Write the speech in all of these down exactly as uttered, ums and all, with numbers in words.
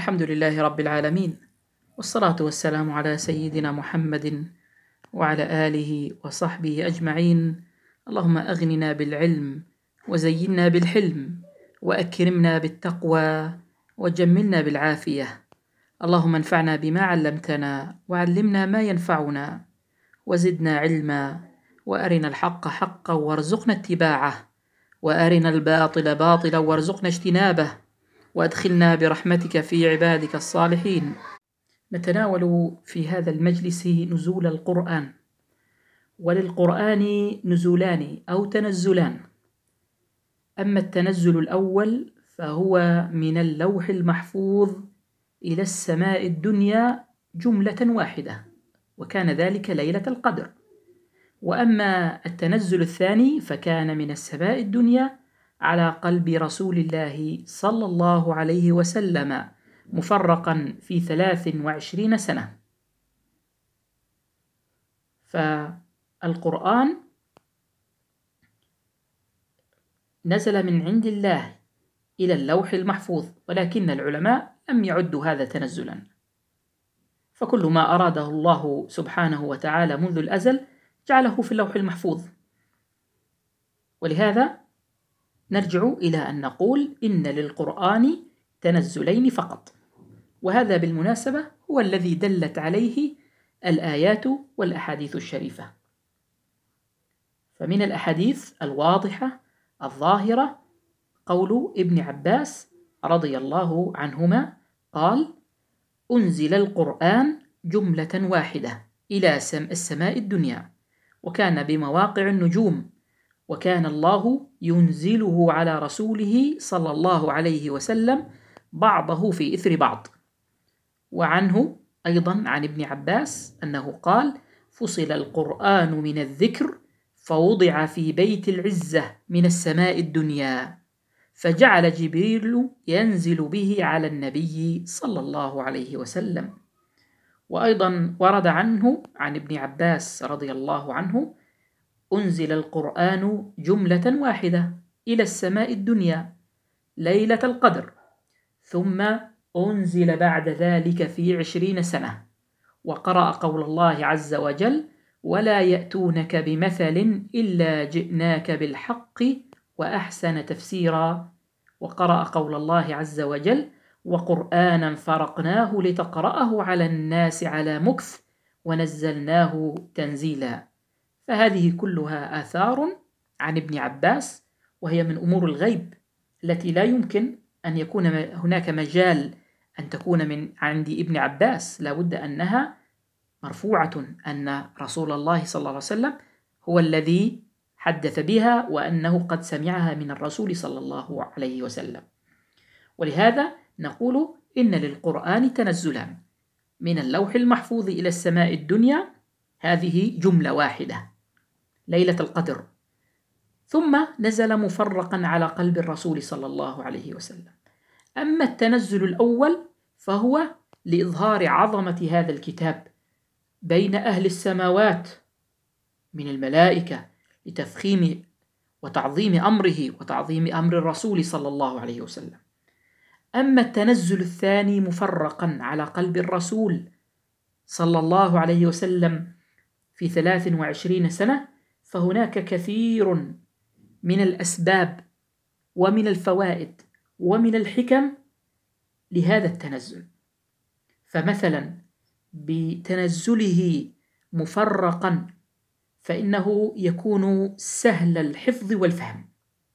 الحمد لله رب العالمين، والصلاة والسلام على سيدنا محمد وعلى آله وصحبه أجمعين. اللهم أغننا بالعلم وزينا بالحلم وأكرمنا بالتقوى وجملنا بالعافية. اللهم انفعنا بما علمتنا وعلمنا ما ينفعنا وزدنا علما، وأرنا الحق حقا وارزقنا اتباعه، وأرنا الباطل باطلا وارزقنا اجتنابه، وأدخلنا برحمتك في عبادك الصالحين. نتناول في هذا المجلس نزول القرآن، وللقرآن نزولان أو تنزلان. أما التنزل الأول فهو من اللوح المحفوظ إلى السماء الدنيا جملة واحدة، وكان ذلك ليلة القدر. وأما التنزل الثاني فكان من السماء الدنيا على قلب رسول الله صلى الله عليه وسلم مفرقا في ثلاث وعشرين سنة. فالقرآن نزل من عند الله إلى اللوح المحفوظ، ولكن العلماء لم يعدوا هذا تنزلا، فكل ما أراده الله سبحانه وتعالى منذ الأزل جعله في اللوح المحفوظ. ولهذا نرجع إلى أن نقول إن للقرآن تنزلين فقط، وهذا بالمناسبة هو الذي دلت عليه الآيات والأحاديث الشريفة. فمن الأحاديث الواضحة الظاهرة قول ابن عباس رضي الله عنهما قال: أنزل القرآن جملة واحدة إلى السماء الدنيا، وكان بمواقع النجوم، وكان الله ينزله على رسوله صلى الله عليه وسلم بعضه في إثر بعض. وعنه أيضا عن ابن عباس أنه قال: فصل القرآن من الذكر فوضع في بيت العزة من السماء الدنيا، فجعل جبريل ينزل به على النبي صلى الله عليه وسلم. وأيضا ورد عنه عن ابن عباس رضي الله عنه: أنزل القرآن جملة واحدة إلى السماء الدنيا ليلة القدر، ثم أنزل بعد ذلك في عشرين سنة. وقرأ قول الله عز وجل: ولا يأتونك بمثل إلا جئناك بالحق وأحسن تفسيرا. وقرأ قول الله عز وجل: وقرآنا فرقناه لتقرأه على الناس على مكث ونزلناه تنزيلا. فهذه كلها آثار عن ابن عباس، وهي من أمور الغيب التي لا يمكن أن يكون هناك مجال أن تكون من عند ابن عباس، لا بد أنها مرفوعة، أن رسول الله صلى الله عليه وسلم هو الذي حدث بها، وأنه قد سمعها من الرسول صلى الله عليه وسلم. ولهذا نقول إن للقرآن تنزلان: من اللوح المحفوظ إلى السماء الدنيا، هذه جملة واحدة ليلة القدر، ثم نزل مفرقا على قلب الرسول صلى الله عليه وسلم. أما التنزل الأول فهو لإظهار عظمة هذا الكتاب بين أهل السماوات من الملائكة، لتفخيم وتعظيم أمره وتعظيم أمر الرسول صلى الله عليه وسلم. أما التنزل الثاني مفرقا على قلب الرسول صلى الله عليه وسلم في ثلاث وعشرين سنة، فهناك كثير من الأسباب ومن الفوائد ومن الحكم لهذا التنزل. فمثلا بتنزله مفرقا فإنه يكون سهل الحفظ والفهم،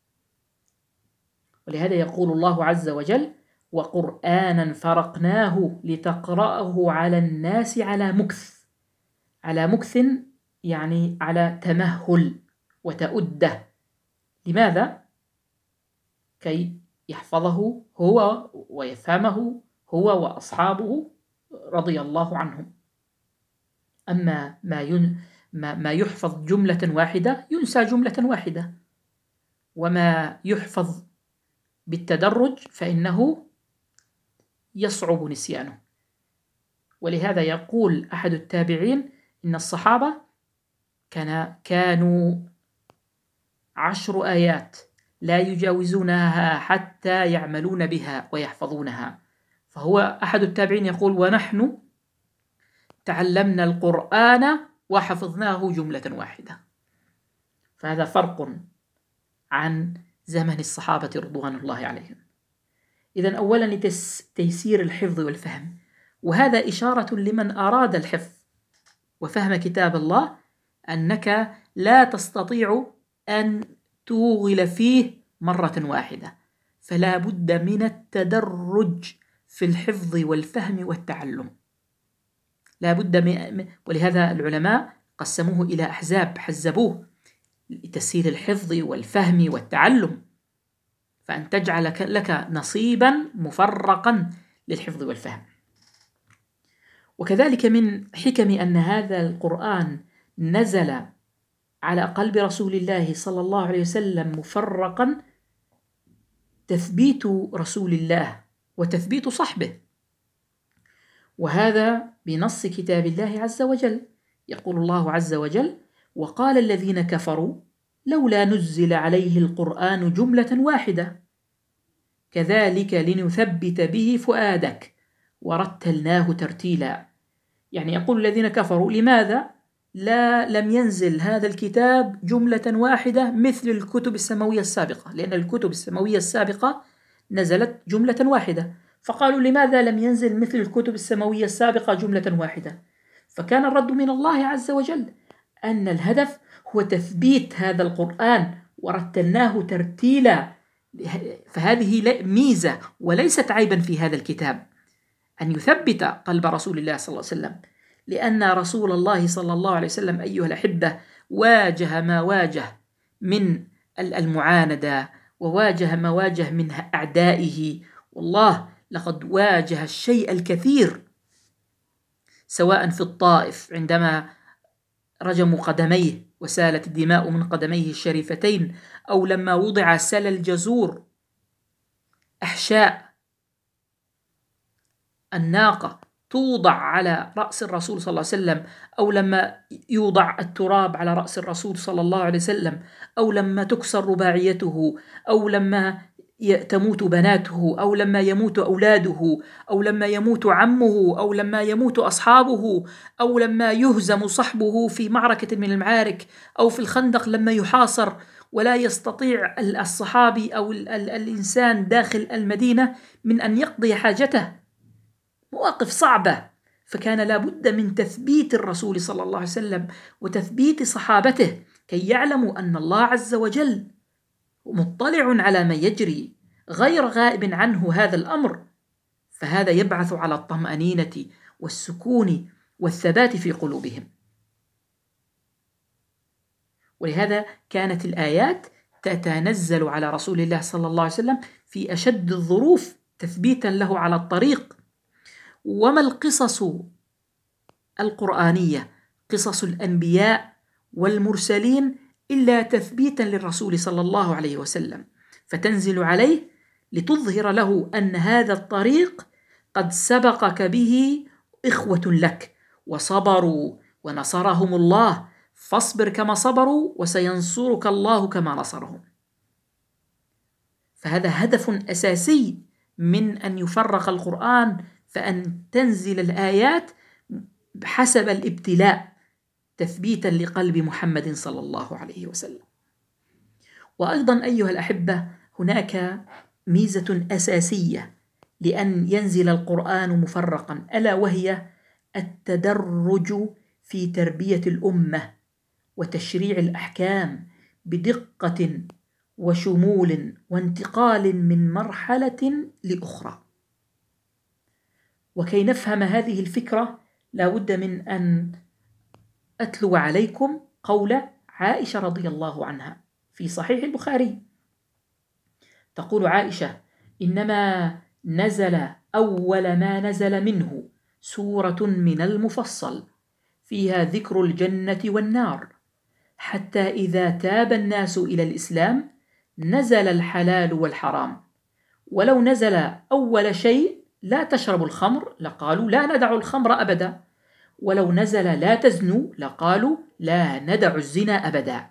ولهذا يقول الله عز وجل: وقرآنا فرقناه لتقرأه على الناس على مكث. على مكث يعني على تمهل وتؤده. لماذا؟ كي يحفظه هو ويفهمه هو وأصحابه رضي الله عنهم. أما ما, ين ما, ما يحفظ جملة واحدة ينسى جملة واحدة، وما يحفظ بالتدرج فإنه يصعب نسيانه. ولهذا يقول أحد التابعين إن الصحابة كان كانوا عشر آيات لا يجاوزونها حتى يعملون بها ويحفظونها، فهو أحد التابعين يقول: ونحن تعلمنا القرآن وحفظناه جملة واحدة. فهذا فرق عن زمن الصحابة رضوان الله عليهم. إذن أولا لتيسير الحفظ والفهم، وهذا إشارة لمن أراد الحفظ وفهم كتاب الله أنك لا تستطيع أن توغل فيه مرة واحدة، فلا بد من التدرج في الحفظ والفهم والتعلم. لا بد من، ولهذا العلماء قسموه إلى أحزاب، حزبوه لتسهيل الحفظ والفهم والتعلم، فأن تجعل لك نصيبا مفرقا للحفظ والفهم. وكذلك من حكم أن هذا القرآن نزل على قلب رسول الله صلى الله عليه وسلم مفرقا تثبيت رسول الله وتثبيت صحبه، وهذا بنص كتاب الله عز وجل. يقول الله عز وجل: وقال الذين كفروا لولا نزل عليه القرآن جملة واحدة كذلك لنثبت به فؤادك ورتلناه ترتيلا. يعني يقول الذين كفروا: لماذا لا لم ينزل هذا الكتاب جملة واحدة مثل الكتب السماوية السابقة؟ لأن الكتب السماوية السابقة نزلت جملة واحدة، فقالوا: لماذا لم ينزل مثل الكتب السماوية السابقة جملة واحدة؟ فكان الرد من الله عز وجل أن الهدف هو تثبيت هذا القرآن ورتلناه ترتيلا. فهذه ميزة وليست عيبا في هذا الكتاب، أن يثبت قلب رسول الله صلى الله عليه وسلم، لأن رسول الله صلى الله عليه وسلم أيها الأحبة واجه ما واجه من المعاندة، وواجه ما واجه من أعدائه، والله لقد واجه الشيء الكثير، سواء في الطائف عندما رجموا قدميه وسالت الدماء من قدميه الشريفتين، أو لما وضع سل الجزور أحشاء الناقة توضع على رأس الرسول صلى الله عليه وسلم، أو لما يوضع التراب على رأس الرسول صلى الله عليه وسلم، أو لما تكسر رباعيته، أو لما تموت بناته، أو لما يموت أولاده، أو لما يموت عمه، أو لما يموت أصحابه، أو لما يهزم صحبه في معركة من المعارك، أو في الخندق لما يحاصر ولا يستطيع الصحابي أو الإنسان داخل المدينة من أن يقضي حاجته. مواقف صعبة، فكان لابد من تثبيت الرسول صلى الله عليه وسلم وتثبيت صحابته كي يعلموا أن الله عز وجل مطلع على ما يجري، غير غائب عنه هذا الأمر، فهذا يبعث على الطمأنينة والسكون والثبات في قلوبهم. ولهذا كانت الآيات تتنزل على رسول الله صلى الله عليه وسلم في أشد الظروف تثبيتا له على الطريق. وما القصص القرآنية، قصص الأنبياء والمرسلين، إلا تثبيتا للرسول صلى الله عليه وسلم، فتنزل عليه لتظهر له أن هذا الطريق قد سبقك به إخوة لك وصبروا ونصرهم الله، فاصبر كما صبروا وسينصرك الله كما نصرهم. فهذا هدف أساسي من أن يفرق القرآن، فأن تنزل الآيات حسب الابتلاء تثبيتا لقلب محمد صلى الله عليه وسلم. وأيضا أيها الأحبة هناك ميزة أساسية لأن ينزل القرآن مفرقا، ألا وهي التدرج في تربية الأمة وتشريع الأحكام بدقة وشمول وانتقال من مرحلة لأخرى. وكي نفهم هذه الفكرة لا بد من أن أتلو عليكم قول عائشة رضي الله عنها في صحيح البخاري. تقول عائشة: إنما نزل أول ما نزل منه سورة من المفصل فيها ذكر الجنة والنار، حتى إذا تاب الناس إلى الإسلام نزل الحلال والحرام، ولو نزل أول شيء لا تشربوا الخمر لقالوا لا ندع الخمر أبدا، ولو نزل لا تزنوا لقالوا لا ندع الزنا أبدا.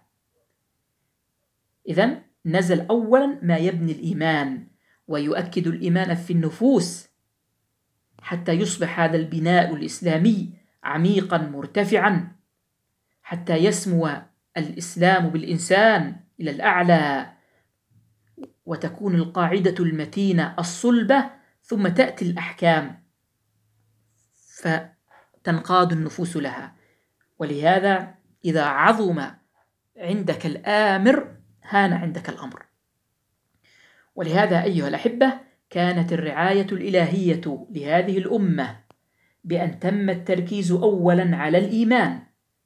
إذن نزل أولا ما يبني الإيمان ويؤكد الإيمان في النفوس، حتى يصبح هذا البناء الإسلامي عميقا مرتفعا، حتى يسمو الإسلام بالإنسان إلى الأعلى، وتكون القاعدة المتينة الصلبة، ثم تأتي الأحكام فتنقاد النفوس لها. ولهذا إذا عظم عندك الآمر هان عندك الأمر. ولهذا أيها الأحبة كانت الرعاية الإلهية لهذه الأمة بأن تم التركيز أولا على الإيمان،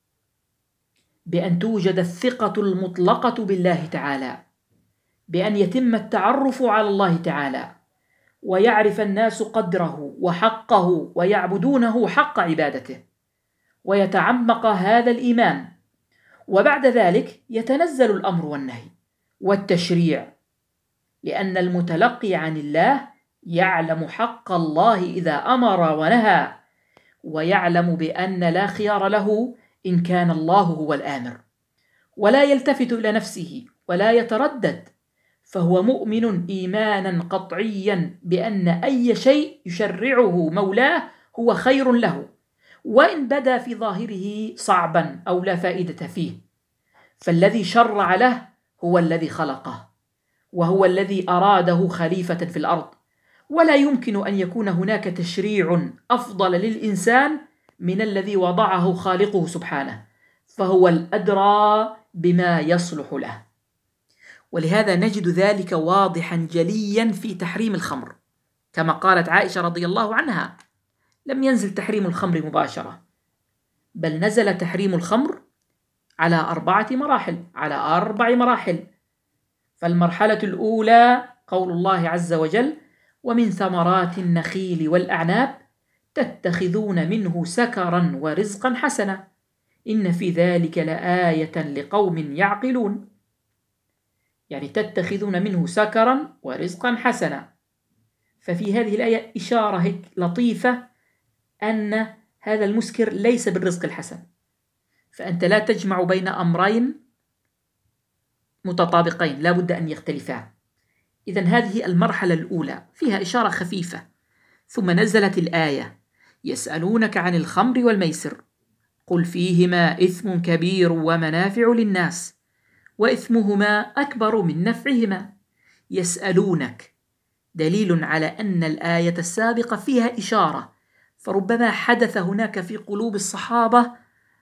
بأن توجد الثقة المطلقة بالله تعالى، بأن يتم التعرف على الله تعالى، ويعرف الناس قدره وحقه ويعبدونه حق عبادته، ويتعمق هذا الإيمان، وبعد ذلك يتنزل الأمر والنهي والتشريع، لأن المتلقي عن الله يعلم حق الله إذا أمر ونهى، ويعلم بأن لا خيار له إن كان الله هو الآمر، ولا يلتفت إلى نفسه ولا يتردد، فهو مؤمن إيمانا قطعيا بأن أي شيء يشرعه مولاه هو خير له، وإن بدا في ظاهره صعبا أو لا فائدة فيه، فالذي شرع له هو الذي خلقه، وهو الذي أراده خليفة في الأرض، ولا يمكن أن يكون هناك تشريع أفضل للإنسان من الذي وضعه خالقه سبحانه، فهو الأدرى بما يصلح له. ولهذا نجد ذلك واضحا جليا في تحريم الخمر، كما قالت عائشة رضي الله عنها: لم ينزل تحريم الخمر مباشرة، بل نزل تحريم الخمر على أربعة مراحل على أربع مراحل. فالمرحلة الأولى قول الله عز وجل: ومن ثمرات النخيل والأعناب تتخذون منه سكرا ورزقا حسنا إن في ذلك لآية لقوم يعقلون. يعني تتخذون منه سكرا ورزقا حسنا. ففي هذه الآية إشارة هيك لطيفة أن هذا المسكر ليس بالرزق الحسن، فأنت لا تجمع بين أمرين متطابقين لا بد أن يختلفان. إذن هذه المرحلة الأولى فيها إشارة خفيفة، ثم نزلت الآية: يسألونك عن الخمر والميسر قل فيهما إثم كبير ومنافع للناس وإثمهما أكبر من نفعهما. يسألونك دليل على أن الآية السابقة فيها إشارة، فربما حدث هناك في قلوب الصحابة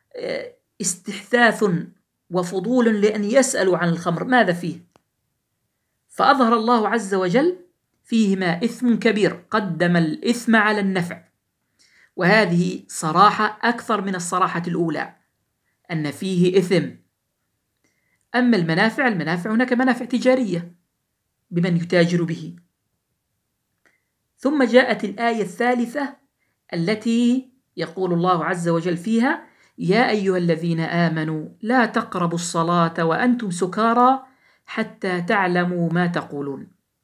استحثاث وفضول لأن يسألوا عن الخمر ماذا فيه، فأظهر الله عز وجل فيهما إثم كبير، قدم الإثم على النفع، وهذه صراحة أكثر من الصراحة الأولى أن فيه إثم. أما المنافع المنافع هناك منافع تجارية بمن يتاجر به. ثم جاءت الآية الثالثة التي يقول الله عز وجل فيها: يا أيها الذين آمنوا لا تقربوا الصلاة وأنتم سكارى حتى تعلموا ما تقولون.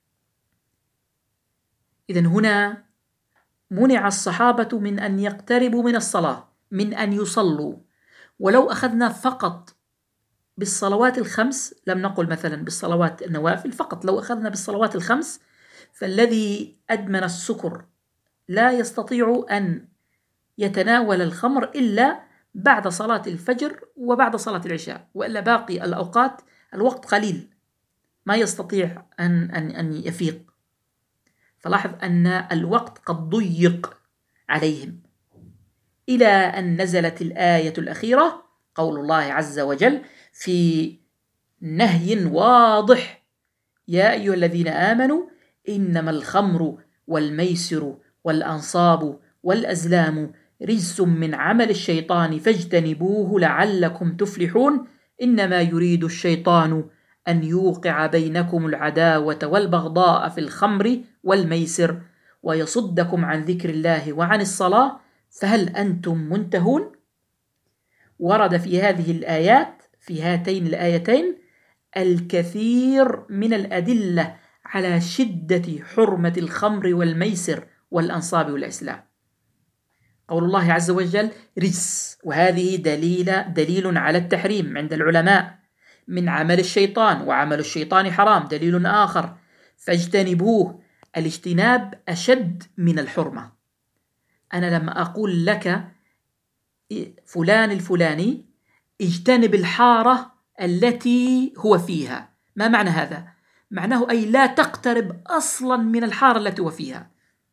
إذن هنا منع الصحابة من أن يقتربوا من الصلاة، من أن يصلوا. ولو أخذنا فقط بالصلوات الخمس، لم نقل مثلا بالصلوات النوافل فقط، لو أخذنا بالصلوات الخمس فالذي أدمن السكر لا يستطيع أن يتناول الخمر إلا بعد صلاة الفجر وبعد صلاة العشاء، وإلا باقي الأوقات الوقت قليل ما يستطيع أن, أن, أن يفيق. فلاحظ أن الوقت قد ضيق عليهم، إلى أن نزلت الآية الأخيرة قول الله عز وجل في نهي واضح: يا أيها الذين آمنوا إنما الخمر والميسر والأنصاب والأزلام رجس من عمل الشيطان فاجتنبوه لعلكم تفلحون إنما يريد الشيطان أن يوقع بينكم العداوة والبغضاء في الخمر والميسر ويصدكم عن ذكر الله وعن الصلاة فهل أنتم منتهون. ورد في هذه الآيات في هاتين الآيتين الكثير من الأدلة على شدة حرمة الخمر والميسر والأنصاب والأزلام. قول الله عز وجل رجس، وهذه دليل دليل على التحريم عند العلماء من عمل الشيطان، وعمل الشيطان حرام دليل آخر. فاجتنبوه، الاجتناب أشد من الحرمة، أنا لما أقول لك فلان الفلاني اجتنب الحارة التي هو فيها، ما معنى هذا؟ معناه أي لا تقترب أصلا من الحارة التي هو فيها.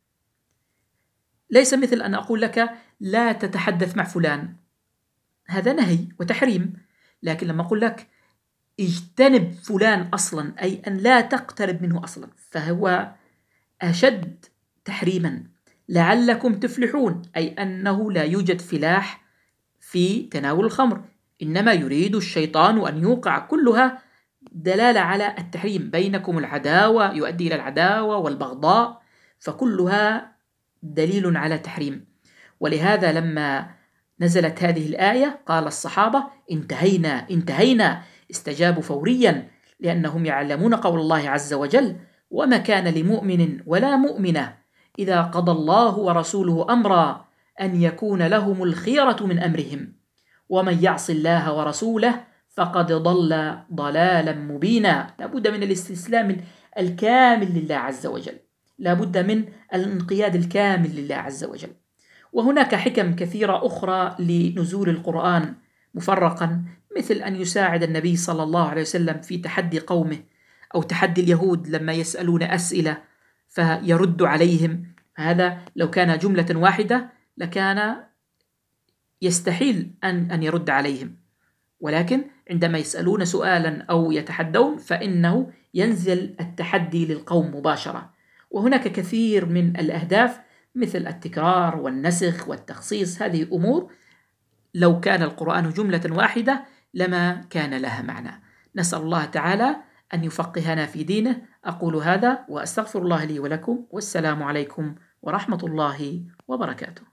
ليس مثل أن أقول لك لا تتحدث مع فلان، هذا نهي وتحريم. لكن لما أقول لك اجتنب فلان أصلا، أي أن لا تقترب منه أصلا، فهو أشد تحريما. لعلكم تفلحون، أي أنه لا يوجد فلاح في تناول الخمر، إنما يريد الشيطان أن يوقع، كلها دلالة على التحريم. بينكم العداوة، يؤدي إلى العداوة والبغضاء، فكلها دليل على تحريم. ولهذا لما نزلت هذه الآية قال الصحابة انتهينا انتهينا، استجابوا فوريا، لأنهم يعلمون قول الله عز وجل: وما كان لمؤمن ولا مؤمنة إذا قضى الله ورسوله أمرا أن يكون لهم الخيرة من أمرهم ومن يعص الله ورسوله فقد ضل ضلالا مبينا. لابد من الاستسلام الكامل لله عز وجل، لابد من الانقياد الكامل لله عز وجل. وهناك حكم كثيرة أخرى لنزول القرآن مفرقا، مثل أن يساعد النبي صلى الله عليه وسلم في تحدي قومه، أو تحدي اليهود لما يسألون أسئلة فيرد عليهم. هذا لو كان جملة واحدة لكان يستحيل أن أن يرد عليهم، ولكن عندما يسألون سؤالا أو يتحدون فإنه ينزل التحدي للقوم مباشرة. وهناك كثير من الأهداف مثل التكرار والنسخ والتخصيص، هذه أمور لو كان القرآن جملة واحدة لما كان لها معنى. نسأل الله تعالى أن يفقهنا في دينه. أقول هذا وأستغفر الله لي ولكم، والسلام عليكم ورحمة الله وبركاته.